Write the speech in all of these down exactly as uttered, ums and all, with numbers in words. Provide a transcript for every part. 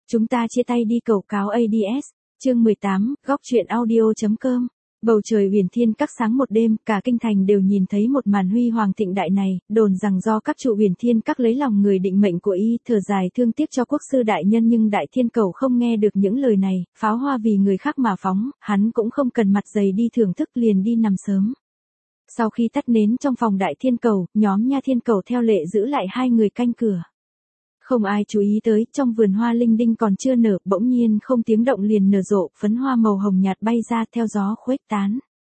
Chúng ta chia tay đi cầu cáo a đê ét. Chương mười tám, góc truyện audio.com. Bầu trời huyền thiên các sáng một đêm, cả kinh thành đều nhìn thấy một màn huy hoàng thịnh đại này, đồn rằng do các trụ huyền thiên các lấy lòng người định mệnh của y, thở dài thương tiếc cho quốc sư đại nhân, nhưng đại thiên cầu không nghe được những lời này, pháo hoa vì người khác mà phóng, hắn cũng không cần mặt dày đi thưởng thức, liền đi nằm sớm. Sau khi tắt nến trong phòng đại thiên cầu, nhóm nha thiên cầu theo lệ giữ lại hai người canh cửa. Không ai chú ý tới, trong vườn hoa linh đinh còn chưa nở, bỗng nhiên không tiếng động liền nở rộ, phấn hoa màu hồng nhạt bay ra theo gió khuếch tán.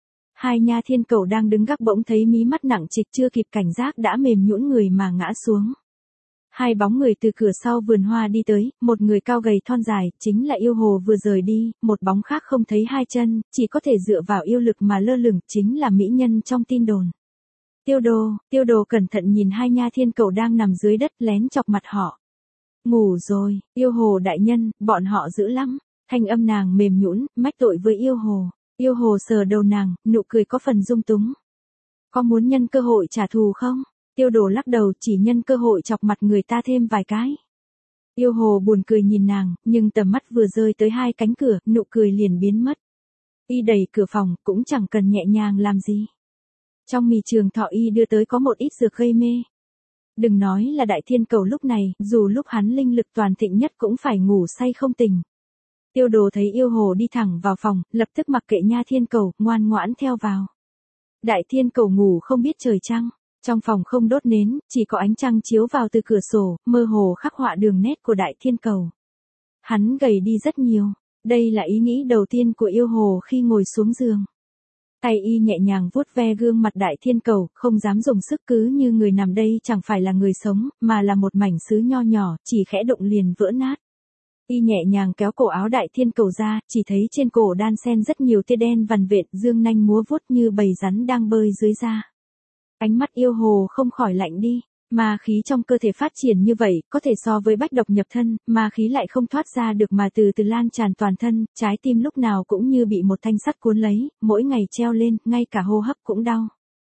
Hai nha thiên cầu đang đứng gác bỗng thấy mí mắt nặng trịch, chưa kịp cảnh giác đã mềm nhũn người mà ngã xuống. Hai bóng người từ cửa sau vườn hoa đi tới, một người cao gầy thon dài, chính là yêu hồ vừa rời đi, một bóng khác không thấy hai chân, chỉ có thể dựa vào yêu lực mà lơ lửng, chính là mỹ nhân trong tin đồn. Tiêu đồ, tiêu đồ cẩn thận nhìn hai nha thiên cầu đang nằm dưới đất, lén chọc mặt họ. Ngủ rồi, yêu hồ đại nhân, bọn họ dữ lắm. Thanh âm nàng mềm nhũn, mách tội với yêu hồ. Yêu hồ sờ đầu nàng, nụ cười có phần dung túng. Có muốn nhân cơ hội trả thù không? Tiêu đồ lắc đầu, chỉ nhân cơ hội chọc mặt người ta thêm vài cái. Yêu hồ buồn cười nhìn nàng, nhưng tầm mắt vừa rơi tới hai cánh cửa, nụ cười liền biến mất. Y đẩy cửa phòng, cũng chẳng cần nhẹ nhàng làm gì. Trong mì trường thọ y đưa tới có một ít dược gây mê. Đừng nói là đại thiên cầu lúc này, dù lúc hắn linh lực toàn thịnh nhất cũng phải ngủ say không tỉnh. Tiêu đồ thấy yêu hồ đi thẳng vào phòng, lập tức mặc kệ nha thiên cầu, ngoan ngoãn theo vào. Đại thiên cầu ngủ không biết trời trăng, trong phòng không đốt nến, chỉ có ánh trăng chiếu vào từ cửa sổ, mơ hồ khắc họa đường nét của đại thiên cầu. Hắn gầy đi rất nhiều, đây là ý nghĩ đầu tiên của yêu hồ khi ngồi xuống giường. Tay y nhẹ nhàng vuốt ve gương mặt đại thiên cầu, không dám dùng sức, cứ như người nằm đây chẳng phải là người sống, mà là một mảnh sứ nho nhỏ, chỉ khẽ động liền vỡ nát. Y nhẹ nhàng kéo cổ áo đại thiên cầu ra, chỉ thấy trên cổ đan xen rất nhiều tia đen vằn vện, dương nanh múa vuốt như bầy rắn đang bơi dưới da. Ánh mắt yêu hồ không khỏi lạnh đi. Ma khí trong cơ thể phát triển như vậy, có thể so với bách độc nhập thân, ma khí lại không thoát ra được mà từ từ lan tràn toàn thân, trái tim lúc nào cũng như bị một thanh sắt cuốn lấy, mỗi ngày treo lên, ngay cả hô hấp cũng đau.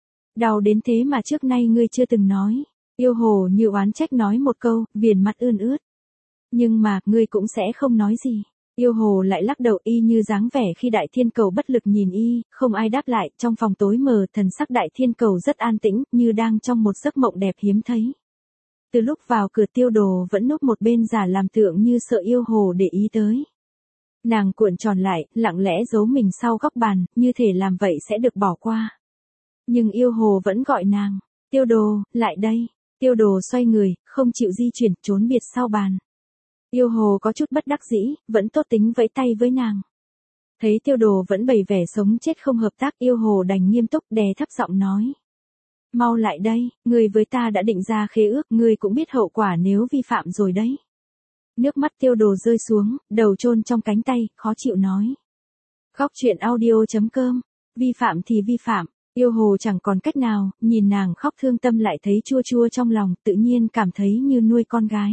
Đau đến thế mà trước nay ngươi chưa từng nói. Yêu hồ như oán trách nói một câu, viền mặt ươn ướt. Nhưng mà, ngươi cũng sẽ không nói gì. Yêu hồ lại lắc đầu, y như dáng vẻ khi đại thiên cầu bất lực nhìn y, không ai đáp lại, trong phòng tối mờ, thần sắc đại thiên cầu rất an tĩnh, như đang trong một giấc mộng đẹp hiếm thấy. Từ lúc vào cửa tiêu đồ vẫn núp một bên giả làm tượng như sợ yêu hồ để ý tới. Nàng cuộn tròn lại, lặng lẽ giấu mình sau góc bàn, như thể làm vậy sẽ được bỏ qua. Nhưng yêu hồ vẫn gọi nàng, tiêu đồ, lại đây. Tiêu đồ xoay người, không chịu di chuyển, trốn biệt sau bàn. Yêu hồ có chút bất đắc dĩ, vẫn tốt tính vẫy tay với nàng. Thấy tiêu đồ vẫn bày vẻ sống chết không hợp tác, yêu hồ đành nghiêm túc đè thấp giọng nói. Mau lại đây, ngươi với ta đã định ra khế ước, ngươi cũng biết hậu quả nếu vi phạm rồi đấy. Nước mắt tiêu đồ rơi xuống, đầu chôn trong cánh tay, khó chịu nói. Góc truyện audio.com, vi phạm thì vi phạm, yêu hồ chẳng còn cách nào, nhìn nàng khóc thương tâm lại thấy chua chua trong lòng, tự nhiên cảm thấy như nuôi con gái.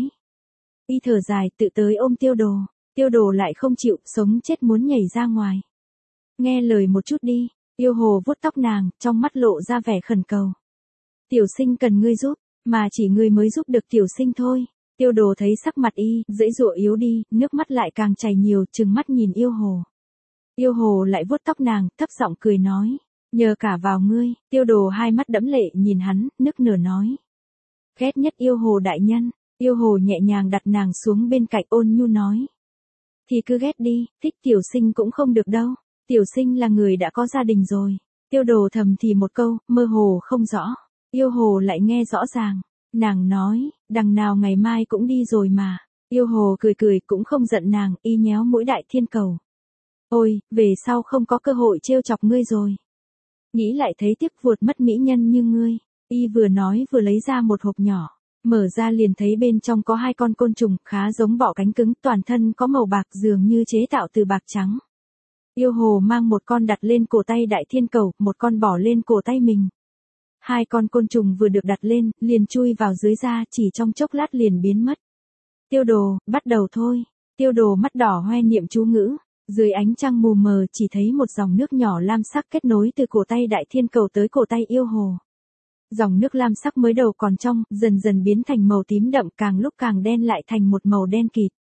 Y thở dài, tự tới ôm tiêu đồ, tiêu đồ lại không chịu, sống chết muốn nhảy ra ngoài. Nghe lời một chút đi, yêu hồ vuốt tóc nàng, trong mắt lộ ra vẻ khẩn cầu. Tiểu sinh cần ngươi giúp, mà chỉ ngươi mới giúp được tiểu sinh thôi. Tiêu đồ thấy sắc mặt y, dãy dụa yếu đi, nước mắt lại càng chảy nhiều, trừng mắt nhìn yêu hồ. Yêu hồ lại vuốt tóc nàng, thấp giọng cười nói, nhờ cả vào ngươi. Tiêu đồ hai mắt đẫm lệ nhìn hắn, nức nở nói. Ghét nhất yêu hồ đại nhân. Yêu hồ nhẹ nhàng đặt nàng xuống bên cạnh, ôn nhu nói. Thì cứ ghét đi, thích tiểu sinh cũng không được đâu. Tiểu sinh là người đã có gia đình rồi. Tiêu đồ thầm thì một câu, mơ hồ không rõ. Yêu hồ lại nghe rõ ràng. Nàng nói, đằng nào ngày mai cũng đi rồi mà. Yêu hồ cười cười cũng không giận nàng, y nhéo mũi đại thiên cầu. Ôi, về sau không có cơ hội trêu chọc ngươi rồi. Nghĩ lại thấy tiếc vuột mất mỹ nhân như ngươi. Y vừa nói vừa lấy ra một hộp nhỏ. Mở ra liền thấy bên trong có hai con côn trùng, khá giống bọ cánh cứng, toàn thân có màu bạc dường như chế tạo từ bạc trắng. Yêu hồ mang một con đặt lên cổ tay đại thiên cầu, một con bỏ lên cổ tay mình. Hai con côn trùng vừa được đặt lên, liền chui vào dưới da, chỉ trong chốc lát liền biến mất. Tiêu đồ, bắt đầu thôi. Tiêu đồ mắt đỏ hoe niệm chú ngữ. Dưới ánh trăng mù mờ chỉ thấy một dòng nước nhỏ lam sắc kết nối từ cổ tay đại thiên cầu tới cổ tay yêu hồ. Dòng nước lam sắc mới đầu còn trong, dần dần biến thành màu tím đậm, càng lúc càng đen lại thành một màu đen kịt.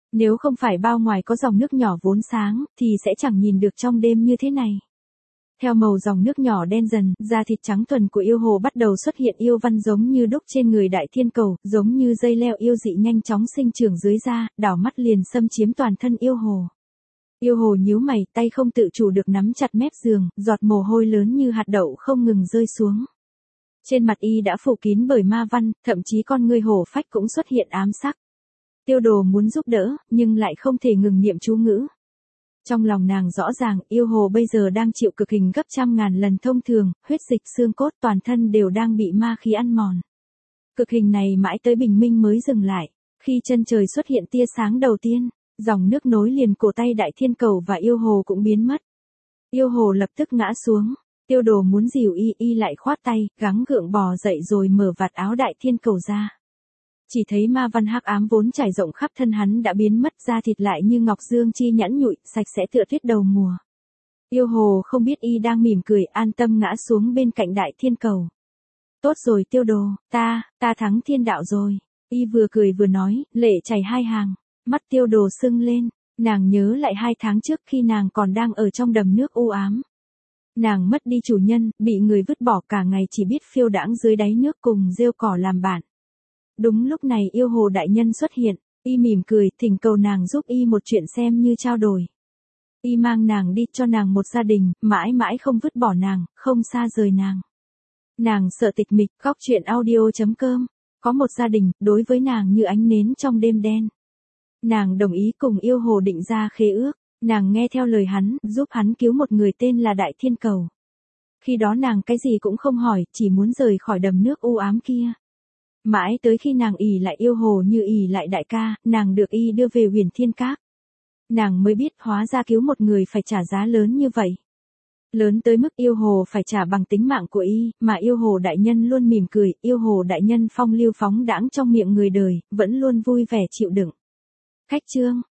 Nếu không phải bao ngoài có dòng nước nhỏ vốn sáng, thì sẽ chẳng nhìn được trong đêm như thế này. Theo màu dòng nước nhỏ đen dần, da thịt trắng thuần của yêu hồ bắt đầu xuất hiện yêu văn giống như đúc trên người đại thiên cầu, giống như dây leo yêu dị nhanh chóng sinh trưởng dưới da, đảo mắt liền xâm chiếm toàn thân yêu hồ. Yêu hồ nhíu mày, tay không tự chủ được nắm chặt mép giường, giọt mồ hôi lớn như hạt đậu không ngừng rơi xuống. Trên mặt y đã phủ kín bởi ma văn, thậm chí con ngươi hổ phách cũng xuất hiện ám sắc. Tiêu Đồ muốn giúp đỡ, nhưng lại không thể ngừng niệm chú ngữ. Trong lòng nàng rõ ràng, yêu hồ bây giờ đang chịu cực hình gấp trăm ngàn lần thông thường, huyết dịch xương cốt toàn thân đều đang bị ma khí ăn mòn. Cực hình này mãi tới bình minh mới dừng lại. Khi chân trời xuất hiện tia sáng đầu tiên, dòng nước nối liền cổ tay đại thiên cầu và yêu hồ cũng biến mất. Yêu hồ lập tức ngã xuống. Tiêu Đồ muốn dìu y, y lại khoát tay, gắng gượng bò dậy rồi mở vạt áo đại thiên cầu ra. Chỉ thấy ma văn hắc ám vốn trải rộng khắp thân hắn đã biến mất, da thịt lại như ngọc dương chi nhẵn nhụi, sạch sẽ tựa tuyết đầu mùa. Yêu hồ không biết y đang mỉm cười, an tâm ngã xuống bên cạnh đại thiên cầu. Tốt rồi Tiêu Đồ, ta, ta thắng thiên đạo rồi. Y vừa cười vừa nói, lệ chảy hai hàng. Mắt Tiêu Đồ sưng lên, nàng nhớ lại hai tháng trước khi nàng còn đang ở trong đầm nước u ám. Nàng mất đi chủ nhân, bị người vứt bỏ cả ngày chỉ biết phiêu đãng dưới đáy nước cùng rêu cỏ làm bạn. Đúng lúc này yêu hồ đại nhân xuất hiện, y mỉm cười, thỉnh cầu nàng giúp y một chuyện xem như trao đổi. Y mang nàng đi cho nàng một gia đình, mãi mãi không vứt bỏ nàng, không xa rời nàng. Nàng sợ tịch mịch, góc chuyện audio chấm com. Có một gia đình, đối với nàng như ánh nến trong đêm đen. Nàng đồng ý cùng yêu hồ định ra khế ước. Nàng nghe theo lời hắn, giúp hắn cứu một người tên là Đại Thiên Cầu. Khi đó nàng cái gì cũng không hỏi, chỉ muốn rời khỏi đầm nước u ám kia. Mãi tới khi nàng ỷ lại yêu hồ như ỷ lại đại ca, nàng được y đưa về Huyền Thiên Các. Nàng mới biết hóa ra cứu một người phải trả giá lớn như vậy. Lớn tới mức yêu hồ phải trả bằng tính mạng của y, mà yêu hồ đại nhân luôn mỉm cười, yêu hồ đại nhân phong lưu phóng đãng trong miệng người đời, vẫn luôn vui vẻ chịu đựng. Khách chương